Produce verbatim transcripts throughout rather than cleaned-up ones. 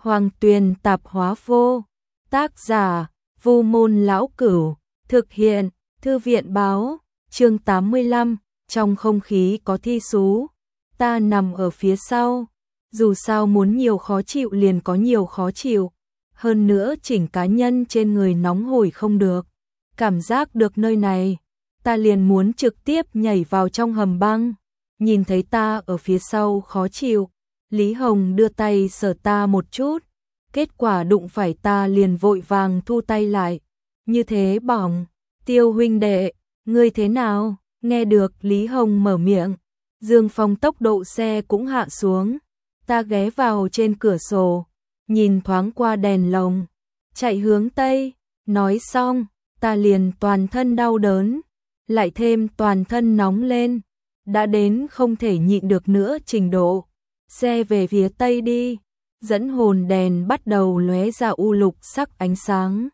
Hoàng Tuyền Tạp Hóa Vô. Tác giả: Vu Môn Lão Cửu. Thực hiện: Thư viện Báo. Chương tám mươi lăm. Trong không khí có thi sú. Ta nằm ở phía sau. Dù sao muốn nhiều khó chịu liền có nhiều khó chịu. Hơn nữa chỉnh cá nhân trên người nóng hổi không được. Cảm giác được nơi này, ta liền muốn trực tiếp nhảy vào trong hầm băng. Nhìn thấy ta ở phía sau khó chịu, Lý Hồng đưa tay sờ ta một chút. Kết quả đụng phải ta liền vội vàng thu tay lại. Như thế bỏng. Tiêu huynh đệ, ngươi thế nào? Nghe được Lý Hồng mở miệng, Dương Phong tốc độ xe cũng hạ xuống. Ta ghé vào trên cửa sổ, nhìn thoáng qua đèn lồng, chạy hướng Tây. Nói xong, ta liền toàn thân đau đớn, lại thêm toàn thân nóng lên, đã đến không thể nhịn được nữa trình độ. Xe về phía Tây đi. Dẫn hồn đèn bắt đầu lóe ra u lục sắc ánh sáng.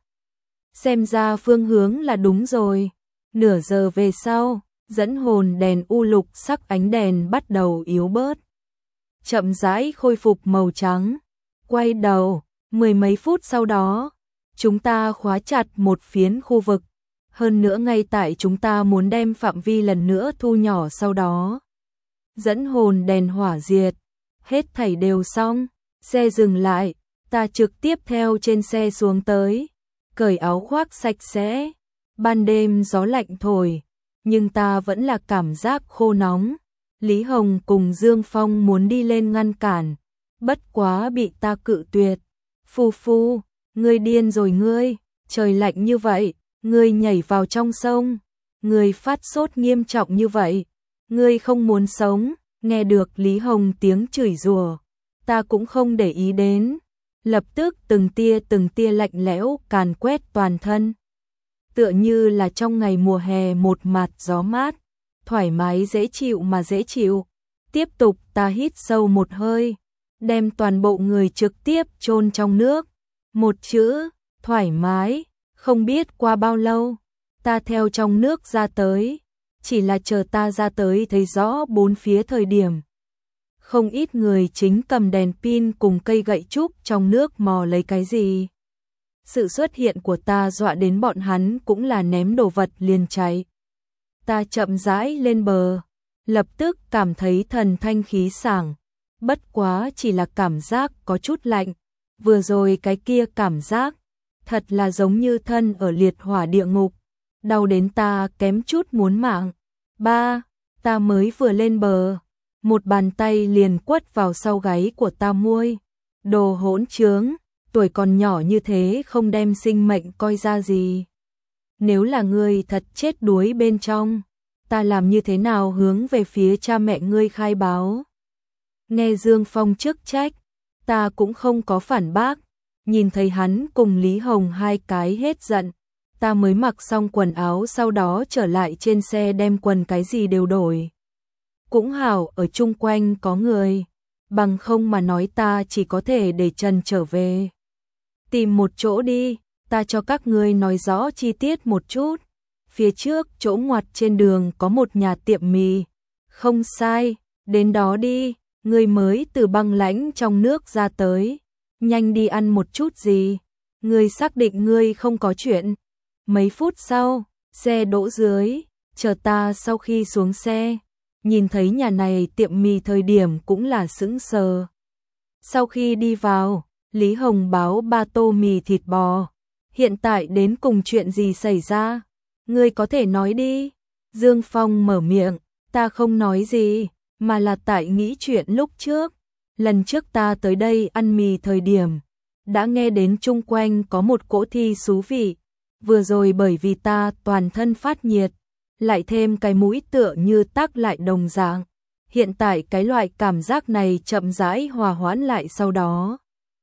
Xem ra phương hướng là đúng rồi. Nửa giờ về sau, dẫn hồn đèn u lục sắc ánh đèn bắt đầu yếu bớt, chậm rãi khôi phục màu trắng. Quay đầu, mười mấy phút sau đó, chúng ta khóa chặt một phiến khu vực. Hơn nữa ngay tại chúng ta muốn đem phạm vi lần nữa thu nhỏ sau đó. Dẫn hồn đèn hỏa diệt, hết thảy đều xong. Xe dừng lại, ta trực tiếp theo trên xe xuống tới, cởi áo khoác sạch sẽ. Ban đêm gió lạnh thổi, nhưng ta vẫn là cảm giác khô nóng. Lý Hồng cùng Dương Phong muốn đi lên ngăn cản, bất quá bị ta cự tuyệt. Phu phu, ngươi điên rồi ngươi, trời lạnh như vậy, ngươi nhảy vào trong sông, ngươi phát sốt nghiêm trọng như vậy, ngươi không muốn sống. Nghe được Lý Hồng tiếng chửi rủa, ta cũng không để ý đến, lập tức từng tia từng tia lạnh lẽo càn quét toàn thân. Tựa như là trong ngày mùa hè một mạt gió mát, thoải mái dễ chịu mà dễ chịu. Tiếp tục ta hít sâu một hơi, đem toàn bộ người trực tiếp chôn trong nước. Một chữ, thoải mái. Không biết qua bao lâu, ta theo trong nước ra tới, chỉ là chờ ta ra tới thấy rõ bốn phía thời điểm. Không ít người chính cầm đèn pin cùng cây gậy trúc trong nước mò lấy cái gì. Sự xuất hiện của ta dọa đến bọn hắn cũng là ném đồ vật liền chạy. Ta chậm rãi lên bờ, lập tức cảm thấy thần thanh khí sảng. Bất quá chỉ là cảm giác có chút lạnh. Vừa rồi cái kia cảm giác, thật là giống như thân ở liệt hỏa địa ngục. Đau đến ta kém chút muốn mạng. Ba, ta mới vừa lên bờ, một bàn tay liền quất vào sau gáy của ta muôi. Đồ hỗn trướng, tuổi còn nhỏ như thế không đem sinh mệnh coi ra gì. Nếu là ngươi thật chết đuối bên trong, ta làm như thế nào hướng về phía cha mẹ ngươi khai báo? Nghe Dương Phong chức trách, ta cũng không có phản bác. Nhìn thấy hắn cùng Lý Hồng hai cái hết giận, ta mới mặc xong quần áo sau đó trở lại trên xe đem quần cái gì đều đổi. Cũng hảo ở chung quanh có người, bằng không mà nói ta chỉ có thể để Trần trở về. Tìm một chỗ đi, ta cho các ngươi nói rõ chi tiết một chút. Phía trước chỗ ngoặt trên đường có một nhà tiệm mì. Không sai, đến đó đi, ngươi mới từ băng lãnh trong nước ra tới. Nhanh đi ăn một chút gì, ngươi xác định ngươi không có chuyện. Mấy phút sau, xe đỗ dưới, chờ ta sau khi xuống xe, nhìn thấy nhà này tiệm mì thời điểm cũng là sững sờ. Sau khi đi vào, Lý Hồng báo ba tô mì thịt bò. Hiện tại đến cùng chuyện gì xảy ra? Ngươi có thể nói đi. Dương Phong mở miệng, ta không nói gì, mà là tại nghĩ chuyện lúc trước. Lần trước ta tới đây ăn mì thời điểm, đã nghe đến chung quanh có một cỗ thi xú vị. Vừa rồi bởi vì ta toàn thân phát nhiệt, lại thêm cái mũi tựa như tắc lại đồng dạng. Hiện tại cái loại cảm giác này chậm rãi hòa hoãn lại sau đó.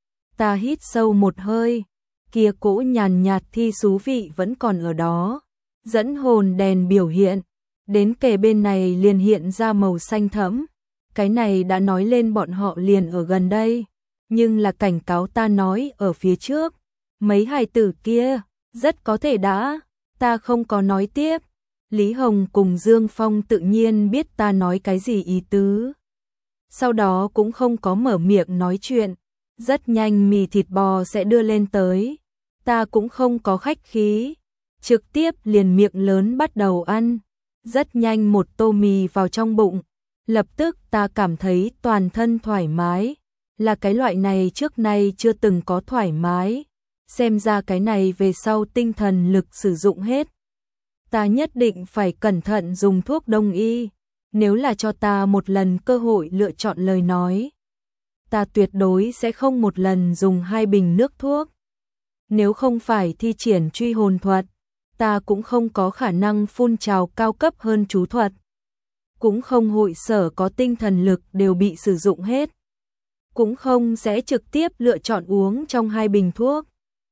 Ta hít sâu một hơi, kia cỗ nhàn nhạt thi xú vị vẫn còn ở đó. Dẫn hồn đèn biểu hiện, đến kề bên này liền hiện ra màu xanh thẫm. Cái này đã nói lên bọn họ liền ở gần đây, nhưng là cảnh cáo ta nói ở phía trước. Mấy hài tử kia, rất có thể đã, ta không có nói tiếp. Lý Hồng cùng Dương Phong tự nhiên biết ta nói cái gì ý tứ. Sau đó cũng không có mở miệng nói chuyện. Rất nhanh mì thịt bò sẽ đưa lên tới. Ta cũng không có khách khí, trực tiếp liền miệng lớn bắt đầu ăn. Rất nhanh một tô mì vào trong bụng, lập tức ta cảm thấy toàn thân thoải mái, là cái loại này trước nay chưa từng có thoải mái. Xem ra cái này về sau tinh thần lực sử dụng hết. Ta nhất định phải cẩn thận dùng thuốc đông y, nếu là cho ta một lần cơ hội lựa chọn lời nói, ta tuyệt đối sẽ không một lần dùng hai bình nước thuốc. Nếu không phải thi triển truy hồn thuật, ta cũng không có khả năng phun trào cao cấp hơn chú thuật. Cũng không hội sở có tinh thần lực đều bị sử dụng hết. Cũng không sẽ trực tiếp lựa chọn uống trong hai bình thuốc.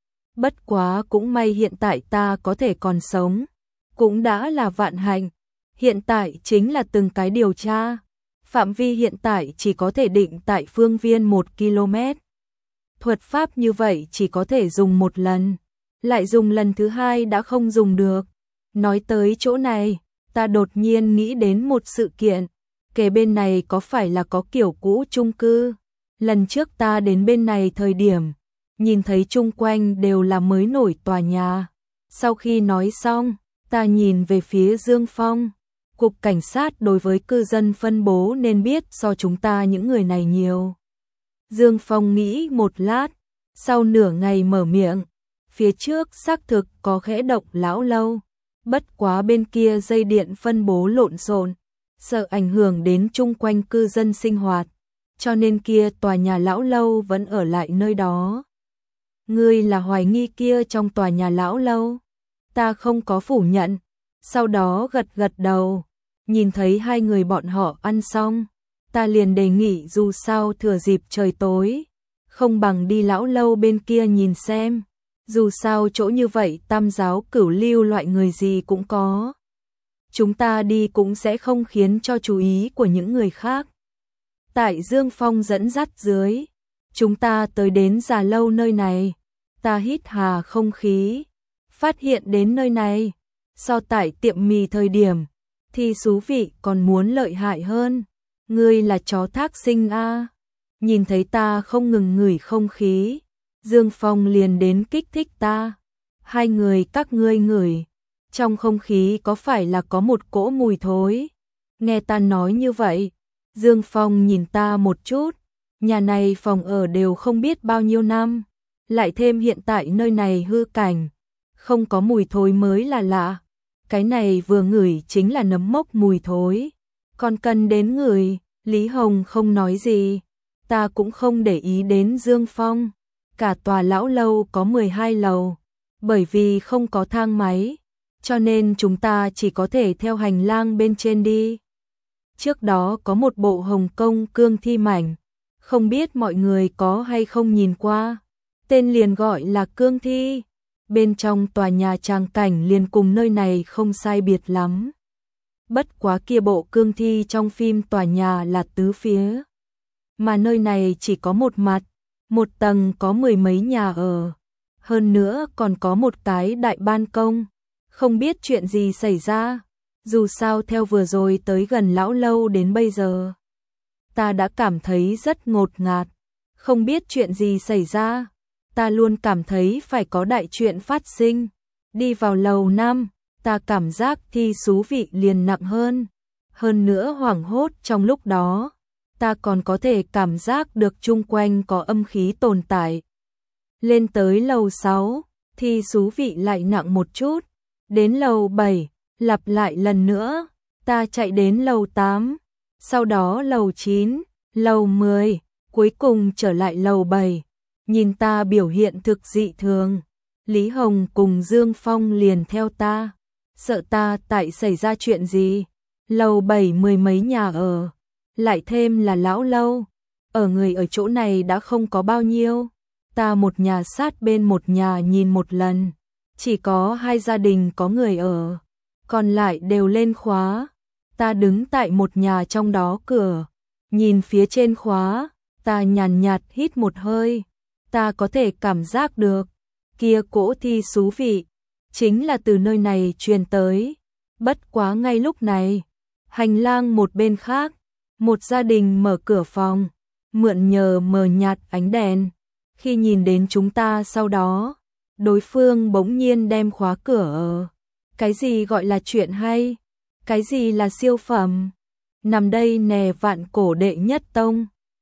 Bất quá cũng may hiện tại ta có thể còn sống, cũng đã là vạn hạnh. Hiện tại chính là từng cái điều tra. Phạm vi hiện tại chỉ có thể định tại phương viên một ki lô mét. Thuật pháp như vậy chỉ có thể dùng một lần, lại dùng lần thứ hai đã không dùng được. Nói tới chỗ này, ta đột nhiên nghĩ đến một sự kiện. Kể bên này có phải là có kiểu cũ chung cư? Lần trước ta đến bên này thời điểm, nhìn thấy chung quanh đều là mới nổi tòa nhà. Sau khi nói xong, ta nhìn về phía Dương Phong. Cục cảnh sát đối với cư dân phân bố nên biết so chúng ta những người này nhiều. Dương Phong nghĩ một lát, sau nửa ngày mở miệng. Phía trước xác thực có khẽ động lão lâu, bất quá bên kia dây điện phân bố lộn xộn, sợ ảnh hưởng đến chung quanh cư dân sinh hoạt, cho nên kia tòa nhà lão lâu vẫn ở lại nơi đó. Ngươi là hoài nghi kia trong tòa nhà lão lâu? Ta không có phủ nhận, sau đó gật gật đầu. Nhìn thấy hai người bọn họ ăn xong, ta liền đề nghị dù sao thừa dịp trời tối, không bằng đi lão lâu bên kia nhìn xem. Dù sao chỗ như vậy tam giáo cửu lưu loại người gì cũng có. Chúng ta đi cũng sẽ không khiến cho chú ý của những người khác. Tại Dương Phong dẫn dắt dưới, chúng ta tới đến già lâu nơi này. Ta hít hà không khí, phát hiện đến nơi này, so tại tiệm mì thời điểm, thì xú vị còn muốn lợi hại hơn. Ngươi là chó thác sinh a? Nhìn thấy ta không ngừng ngửi không khí, Dương Phong liền đến kích thích ta. Hai người các ngươi ngửi, trong không khí có phải là có một cỗ mùi thối? Nghe ta nói như vậy, Dương Phong nhìn ta một chút. Nhà này phòng ở đều không biết bao nhiêu năm, lại thêm hiện tại nơi này hư cảnh, không có mùi thối mới là lạ. Cái này vừa ngửi chính là nấm mốc mùi thối. Còn cần đến ngửi, Lý Hồng không nói gì. Ta cũng không để ý đến Dương Phong. Cả tòa lão lâu có mười hai lầu, bởi vì không có thang máy, cho nên chúng ta chỉ có thể theo hành lang bên trên đi. Trước đó có một bộ Hồng Kông cương thi mảnh, không biết mọi người có hay không nhìn qua, tên liền gọi là cương thi. Bên trong tòa nhà tràng cảnh liền cùng nơi này không sai biệt lắm. Bất quá kia bộ cương thi trong phim tòa nhà là tứ phía, mà nơi này chỉ có một mặt. Một tầng có mười mấy nhà ở, hơn nữa còn có một cái đại ban công. Không biết chuyện gì xảy ra, dù sao theo vừa rồi tới gần lão lâu đến bây giờ, ta đã cảm thấy rất ngột ngạt. Không biết chuyện gì xảy ra, ta luôn cảm thấy phải có đại chuyện phát sinh. Đi vào lầu năm, ta cảm giác thi xú vị liền nặng hơn. Hơn nữa hoảng hốt trong lúc đó, ta còn có thể cảm giác được chung quanh có âm khí tồn tại. Lên tới lầu sáu, thì xú vị lại nặng một chút. Đến lầu bảy, lặp lại lần nữa. Ta chạy đến lầu tám, sau đó lầu chín, lầu mười, cuối cùng trở lại lầu bảy. Nhìn ta biểu hiện thực dị thường, Lý Hồng cùng Dương Phong liền theo ta. Sợ ta tại xảy ra chuyện gì. Lầu bảy mười mấy nhà ở, lại thêm là lão lâu, ở người ở chỗ này đã không có bao nhiêu. Ta một nhà sát bên một nhà nhìn một lần, chỉ có hai gia đình có người ở, còn lại đều lên khóa. Ta đứng tại một nhà trong đó cửa, nhìn phía trên khóa, ta nhàn nhạt hít một hơi. Ta có thể cảm giác được, kia cỗ thi xú vị, chính là từ nơi này truyền tới. Bất quá ngay lúc này, hành lang một bên khác, một gia đình mở cửa phòng, mượn nhờ mờ nhạt ánh đèn, Khi nhìn đến chúng ta sau đó, đối phương bỗng nhiên đem khóa cửa ở. Cái gì gọi là chuyện hay? Cái gì là siêu phẩm? Nằm đây nè vạn cổ đệ nhất tông.